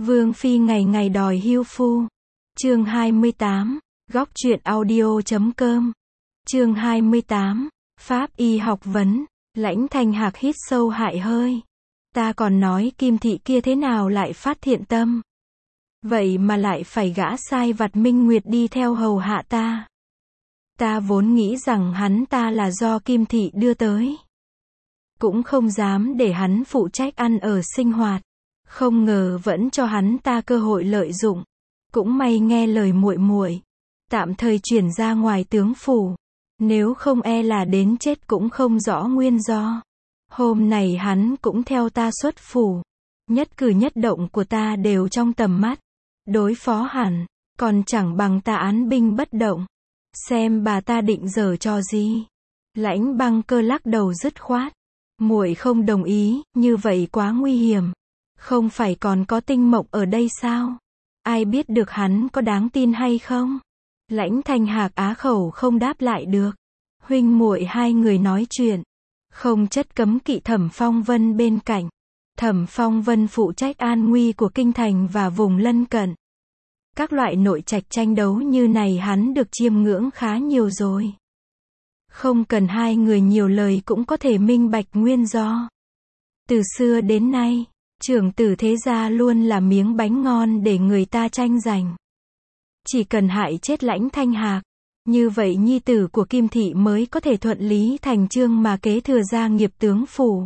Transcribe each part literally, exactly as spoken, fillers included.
Vương phi ngày ngày đòi hưu phu. Chương hai mươi tám, góc truyện audio chấm com. Chương hai mươi tám, Pháp y học vấn. Lãnh Thanh Hạc hít sâu hại hơi. Ta còn nói Kim thị kia thế nào lại phát thiện tâm. Vậy mà lại phải gã sai vặt Minh Nguyệt đi theo hầu hạ ta. Ta vốn nghĩ rằng hắn ta là do Kim thị đưa tới. Cũng không dám để hắn phụ trách ăn ở sinh hoạt. Không ngờ vẫn cho hắn ta cơ hội lợi dụng. Cũng may nghe lời muội muội, tạm thời chuyển ra ngoài tướng phủ. Nếu không e là đến chết cũng không rõ nguyên do. Hôm này hắn cũng theo ta xuất phủ. Nhất cử nhất động của ta đều trong tầm mắt. Đối phó hẳn, còn chẳng bằng ta án binh bất động. Xem bà ta định giở trò gì. Lãnh Băng Cơ lắc đầu dứt khoát. Muội không đồng ý, như vậy quá nguy hiểm. Không phải còn có Tinh Mộng ở đây sao? Ai biết được hắn có đáng tin hay không? Lãnh Thanh Hạc á khẩu không đáp lại được. Huynh muội hai người nói chuyện. Không chất cấm kỵ Thẩm Phong Vân bên cạnh. Thẩm Phong Vân phụ trách an nguy của kinh thành và vùng lân cận. Các loại nội trạch tranh đấu như này hắn được chiêm ngưỡng khá nhiều rồi. Không cần hai người nhiều lời cũng có thể minh bạch nguyên do. Từ xưa đến nay, trưởng tử thế gia luôn là miếng bánh ngon để người ta tranh giành. Chỉ cần hại chết Lãnh Thanh Hạc, như vậy nhi tử của Kim thị mới có thể thuận lý thành chương mà kế thừa gia nghiệp tướng phủ.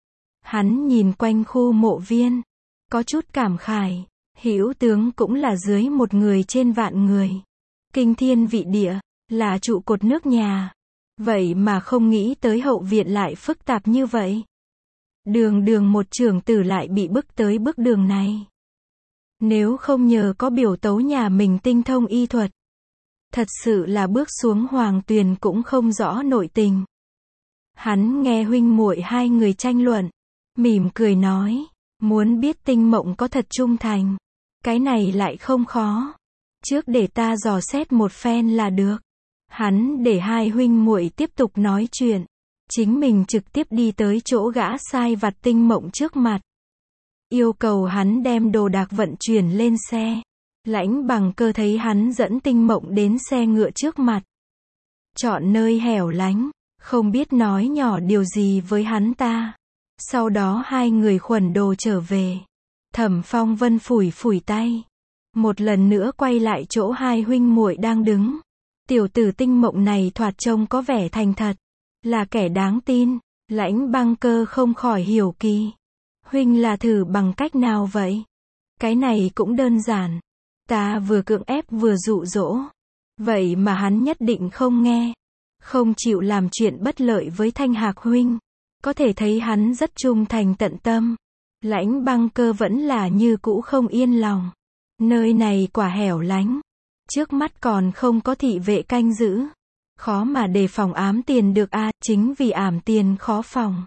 Hắn nhìn quanh khu mộ viên, có chút cảm khải, hữu tướng cũng là dưới một người trên vạn người. Kinh thiên vị địa, là trụ cột nước nhà. Vậy mà không nghĩ tới hậu viện lại phức tạp như vậy. Đường đường một trưởng tử lại bị bức tới bước đường này. Nếu không nhờ có biểu tấu nhà mình tinh thông y thuật, thật sự là bước xuống hoàng tuyền cũng không rõ nội tình. Hắn nghe huynh muội hai người tranh luận, mỉm cười nói, muốn biết Tinh Mộng có thật trung thành, cái này lại không khó. Trước để ta dò xét một phen là được. Hắn để hai huynh muội tiếp tục nói chuyện, chính mình trực tiếp đi tới chỗ gã sai vặt Tinh Mộng trước mặt. Yêu cầu hắn đem đồ đạc vận chuyển lên xe. Lãnh Bằng Cơ thấy hắn dẫn Tinh Mộng đến xe ngựa trước mặt. Chọn nơi hẻo lánh, không biết nói nhỏ điều gì với hắn ta. Sau đó hai người khuẩn đồ trở về. Thẩm Phong Vân phủi phủi tay. Một lần nữa quay lại chỗ hai huynh muội đang đứng. Tiểu tử Tinh Mộng này thoạt trông có vẻ thành thật, là kẻ đáng tin. Lãnh Băng Cơ không khỏi hiểu kỳ. Huynh là thử bằng cách nào vậy? Cái này cũng đơn giản. Ta vừa cưỡng ép vừa dụ dỗ. Vậy mà hắn nhất định không nghe. Không chịu làm chuyện bất lợi với Thanh Hạc huynh. Có thể thấy hắn rất trung thành tận tâm. Lãnh Băng Cơ vẫn là như cũ không yên lòng. Nơi này quả hẻo lánh. Trước mắt còn không có thị vệ canh giữ. Khó mà đề phòng ám tiền được a, à, chính vì ảm tiền khó phòng.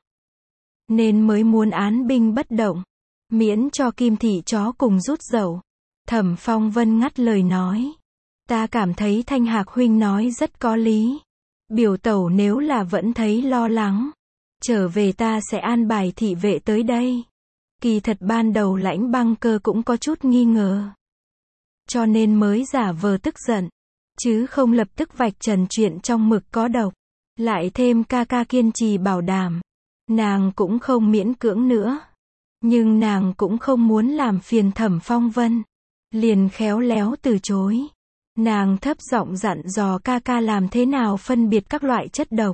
Nên mới muốn án binh bất động. Miễn cho Kim thị chó cùng rút dậu. Thẩm Phong Vân ngắt lời nói. Ta cảm thấy Thanh Hạc huynh nói rất có lý. Biểu tẩu nếu là vẫn thấy lo lắng, trở về ta sẽ an bài thị vệ tới đây. Kỳ thật ban đầu Lãnh Băng Cơ cũng có chút nghi ngờ. Cho nên mới giả vờ tức giận. Chứ không lập tức vạch trần chuyện trong mực có độc. Lại thêm ca ca kiên trì bảo đảm. Nàng cũng không miễn cưỡng nữa. Nhưng nàng cũng không muốn làm phiền Thẩm Phong Vân. Liền khéo léo từ chối. Nàng thấp giọng dặn dò ca ca làm thế nào phân biệt các loại chất độc.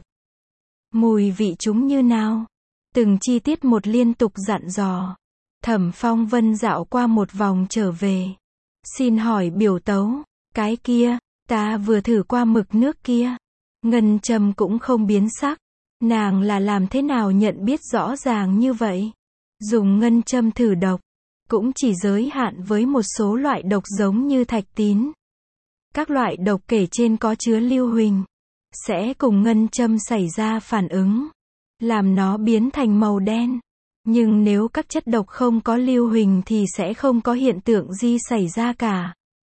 Mùi vị chúng như nào. Từng chi tiết một liên tục dặn dò. Thẩm Phong Vân dạo qua một vòng trở về. Xin hỏi biểu tấu, cái kia, ta vừa thử qua mực nước kia. Ngân châm cũng không biến sắc. Nàng là làm thế nào nhận biết rõ ràng như vậy? Dùng ngân châm thử độc, cũng chỉ giới hạn với một số loại độc giống như thạch tín. Các loại độc kể trên có chứa lưu huỳnh, sẽ cùng ngân châm xảy ra phản ứng, làm nó biến thành màu đen. Nhưng nếu các chất độc không có lưu huỳnh thì sẽ không có hiện tượng gì xảy ra cả.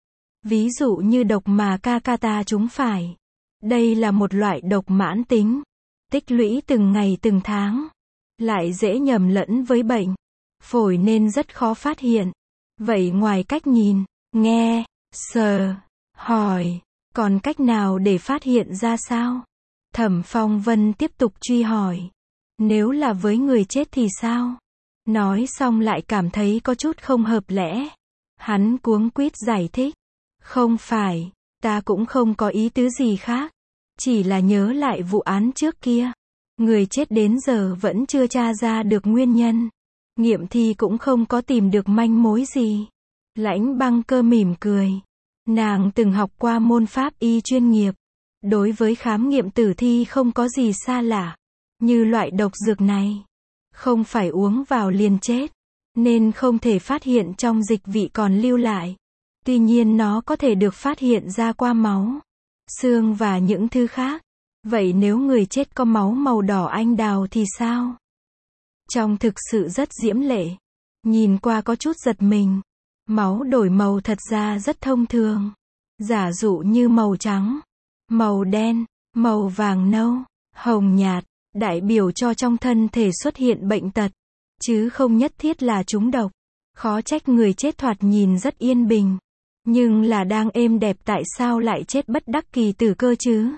Ví dụ như độc mà ca ca ta trúng phải. Đây là một loại độc mãn tính, tích lũy từng ngày từng tháng, lại dễ nhầm lẫn với bệnh phổi nên rất khó phát hiện. Vậy ngoài cách nhìn, nghe, sờ, hỏi, còn cách nào để phát hiện ra sao? Thẩm Phong Vân tiếp tục truy hỏi. Nếu là với người chết thì sao? Nói xong lại cảm thấy có chút không hợp lẽ. Hắn cuống quýt giải thích. Không phải, ta cũng không có ý tứ gì khác. Chỉ là nhớ lại vụ án trước kia. Người chết đến giờ vẫn chưa tra ra được nguyên nhân. Nghiệm thi cũng không có tìm được manh mối gì. Lãnh Băng Cơ mỉm cười. Nàng từng học qua môn pháp y chuyên nghiệp. Đối với khám nghiệm tử thi không có gì xa lạ. Như loại độc dược này. Không phải uống vào liền chết. Nên không thể phát hiện trong dịch vị còn lưu lại. Tuy nhiên nó có thể được phát hiện ra qua máu, xương và những thứ khác. Vậy nếu người chết có máu màu đỏ anh đào thì sao? Trông thực sự rất diễm lệ. Nhìn qua có chút giật mình. Máu đổi màu thật ra rất thông thường. Giả dụ như màu trắng, màu đen, màu vàng nâu, hồng nhạt, đại biểu cho trong thân thể xuất hiện bệnh tật, chứ không nhất thiết là trúng độc. Khó trách người chết thoạt nhìn rất yên bình. Nhưng là đang êm đẹp tại sao lại chết bất đắc kỳ tử cơ chứ?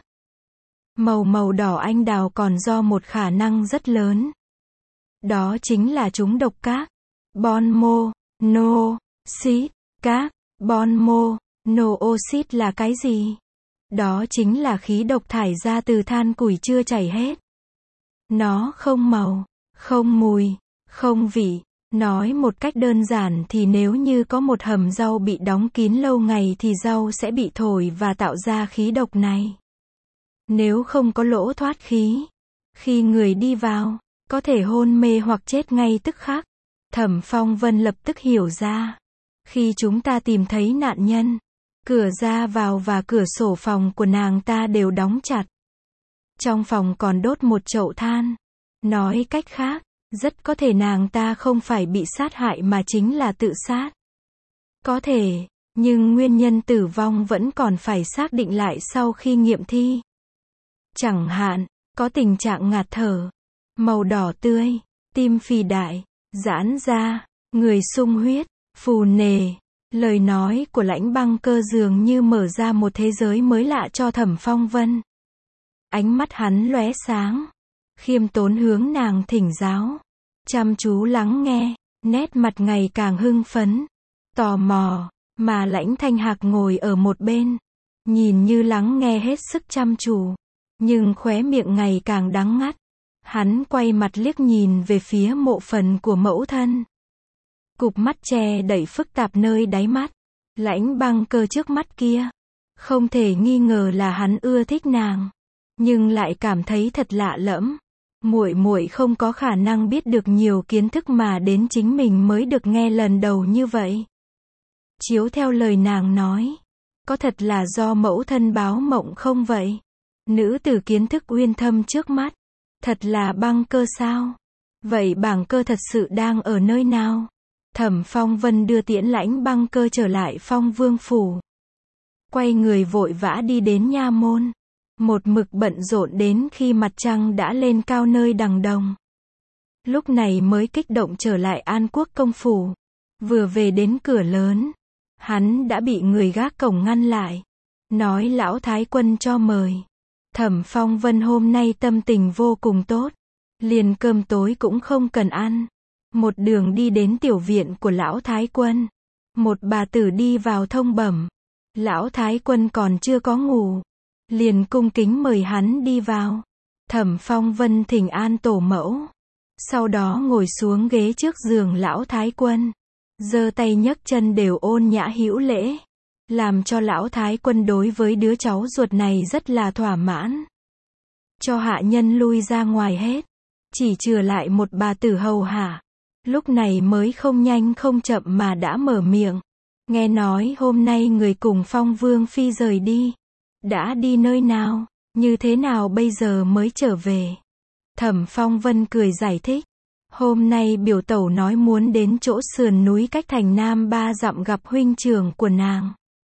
Màu màu đỏ anh đào còn do một khả năng rất lớn. Đó chính là trúng độc các. Bon mo, no, xít, các, bon mo, no oxit là cái gì? Đó chính là khí độc thải ra từ than củi chưa chảy hết. Nó không màu, không mùi, không vị. Nói một cách đơn giản thì nếu như có một hầm rau bị đóng kín lâu ngày thì rau sẽ bị thổi và tạo ra khí độc này. Nếu không có lỗ thoát khí, khi người đi vào, có thể hôn mê hoặc chết ngay tức khắc. Thẩm Phong Vân lập tức hiểu ra. Khi chúng ta tìm thấy nạn nhân, cửa ra vào và cửa sổ phòng của nàng ta đều đóng chặt. Trong phòng còn đốt một chậu than. Nói cách khác, rất có thể nàng ta không phải bị sát hại mà chính là tự sát. Có thể, nhưng nguyên nhân tử vong vẫn còn phải xác định lại sau khi nghiệm thi. Chẳng hạn, có tình trạng ngạt thở, màu đỏ tươi, tim phì đại, giãn ra, người sung huyết, phù nề. Lời nói của Lãnh Băng Cơ dường như mở ra một thế giới mới lạ cho Thẩm Phong Vân. Ánh mắt hắn lóe sáng. Khiêm tốn hướng nàng thỉnh giáo. Chăm chú lắng nghe, nét mặt ngày càng hưng phấn, tò mò, mà Lãnh Thanh Hạc ngồi ở một bên, nhìn như lắng nghe hết sức chăm chú, nhưng khóe miệng ngày càng đắng ngắt. Hắn quay mặt liếc nhìn về phía mộ phần của mẫu thân. Cụp mắt che đậy phức tạp nơi đáy mắt. Lãnh Băng Cơ trước mắt kia, không thể nghi ngờ là hắn ưa thích nàng, nhưng lại cảm thấy thật lạ lẫm. Muội muội không có khả năng biết được nhiều kiến thức mà đến chính mình mới được nghe lần đầu như vậy. Chiếu theo lời nàng nói, có thật là do mẫu thân báo mộng không vậy? Nữ tử kiến thức uyên thâm trước mắt, thật là Băng Cơ sao? Vậy Bàng Cơ thật sự đang ở nơi nào? Thẩm Phong Vân đưa tiễn Lãnh Băng Cơ trở lại Phong Vương phủ. Quay người vội vã đi đến nha môn. Một mực bận rộn đến khi mặt trăng đã lên cao nơi đằng đồng. Lúc này mới kích động trở lại An Quốc công phủ. Vừa về đến cửa lớn, hắn đã bị người gác cổng ngăn lại. Nói lão thái quân cho mời. Thẩm Phong Vân hôm nay tâm tình vô cùng tốt. Liền cơm tối cũng không cần ăn. Một đường đi đến tiểu viện của lão thái quân. Một bà tử đi vào thông bẩm. Lão thái quân còn chưa có ngủ. Liền cung kính mời hắn đi vào. Thẩm Phong Vân thỉnh an tổ mẫu. Sau đó ngồi xuống ghế trước giường lão thái quân. Giơ tay nhấc chân đều ôn nhã hữu lễ. Làm cho lão thái quân đối với đứa cháu ruột này rất là thỏa mãn. Cho hạ nhân lui ra ngoài hết. Chỉ chừa lại một bà tử hầu hạ. Lúc này mới không nhanh không chậm mà đã mở miệng. Nghe nói hôm nay người cùng Phong Vương Phi rời đi. Đã đi nơi nào, như thế nào bây giờ mới trở về? Thẩm Phong Vân cười giải thích. Hôm nay biểu tẩu nói muốn đến chỗ sườn núi cách thành Nam ba dặm gặp huynh trưởng của nàng.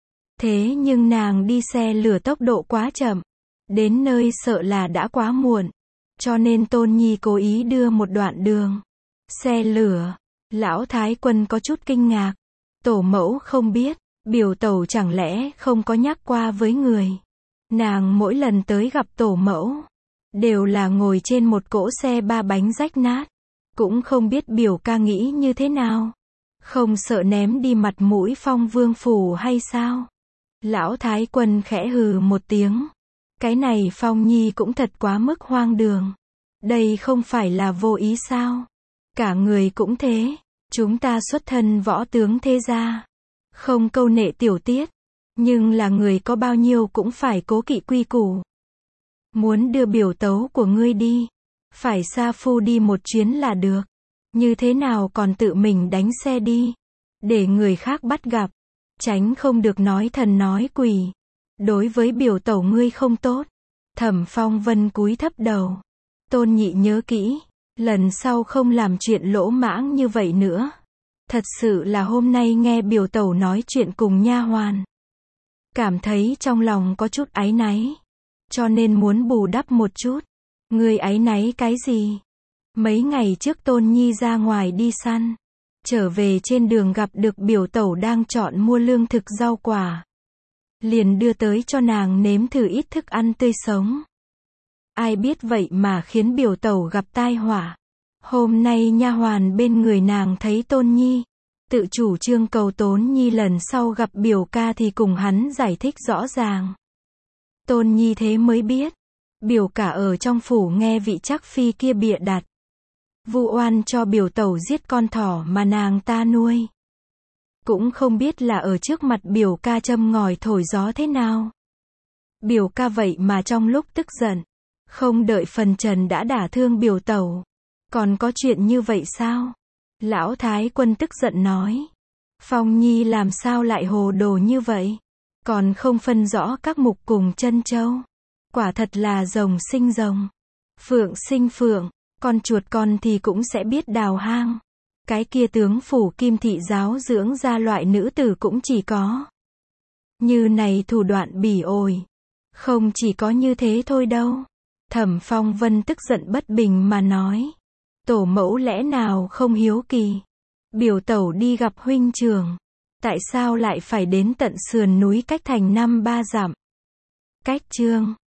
Thế nhưng nàng đi xe lửa tốc độ quá chậm. Đến nơi sợ là đã quá muộn. Cho nên Tôn Nhi cố ý đưa một đoạn đường. Xe lửa. Lão Thái Quân có chút kinh ngạc. Tổ mẫu không biết, biểu tẩu chẳng lẽ không có nhắc qua với người. Nàng mỗi lần tới gặp tổ mẫu, đều là ngồi trên một cỗ xe ba bánh rách nát. Cũng không biết biểu ca nghĩ như thế nào. Không sợ ném đi mặt mũi Phong Vương phủ hay sao? Lão Thái Quân khẽ hừ một tiếng. Cái này Phong Nhi cũng thật quá mức hoang đường. Đây không phải là vô ý sao? Cả người cũng thế. Chúng ta xuất thân võ tướng thế gia. Không câu nệ tiểu tiết. Nhưng là người có bao nhiêu cũng phải cố kỵ quy củ. Muốn đưa biểu tấu của ngươi đi. Phải sa phu đi một chuyến là được. Như thế nào còn tự mình đánh xe đi. Để người khác bắt gặp. Tránh không được nói thần nói quỷ. Đối với biểu tẩu ngươi không tốt. Thẩm Phong Vân cúi thấp đầu. Tôn Nhị nhớ kỹ. Lần sau không làm chuyện lỗ mãng như vậy nữa. Thật sự là hôm nay nghe biểu tẩu nói chuyện cùng nha hoàn. Cảm thấy trong lòng có chút áy náy. Cho nên muốn bù đắp một chút. Ngươi áy náy cái gì? Mấy ngày trước Tôn Nhi ra ngoài đi săn. Trở về trên đường gặp được biểu tẩu đang chọn mua lương thực rau quả. Liền đưa tới cho nàng nếm thử ít thức ăn tươi sống. Ai biết vậy mà khiến biểu tẩu gặp tai họa. Hôm nay nha hoàn bên người nàng thấy Tôn Nhi. Tự chủ trương cầu Tôn Nhi lần sau gặp biểu ca thì cùng hắn giải thích rõ ràng. Tôn Nhi thế mới biết. Biểu cả ở trong phủ nghe vị chắc phi kia bịa đặt. Vu oan cho biểu tẩu giết con thỏ mà nàng ta nuôi. Cũng không biết là ở trước mặt biểu ca châm ngòi thổi gió thế nào. Biểu ca vậy mà trong lúc tức giận. Không đợi phần trần đã đả thương biểu tẩu. Còn có chuyện như vậy sao? Lão Thái Quân tức giận nói. Phong Nhi làm sao lại hồ đồ như vậy? Còn không phân rõ các mục cùng chân châu. Quả thật là rồng sinh rồng. Phượng sinh phượng. Con chuột con thì cũng sẽ biết đào hang. Cái kia tướng phủ Kim thị giáo dưỡng ra loại nữ tử cũng chỉ có. Như này thủ đoạn bỉ ổi. Không chỉ có như thế thôi đâu. Thẩm Phong Vân tức giận bất bình mà nói. Tổ mẫu lẽ nào không hiếu kỳ. Biểu tẩu đi gặp huynh trưởng. Tại sao lại phải đến tận sườn núi cách thành năm ba dặm? Cách chương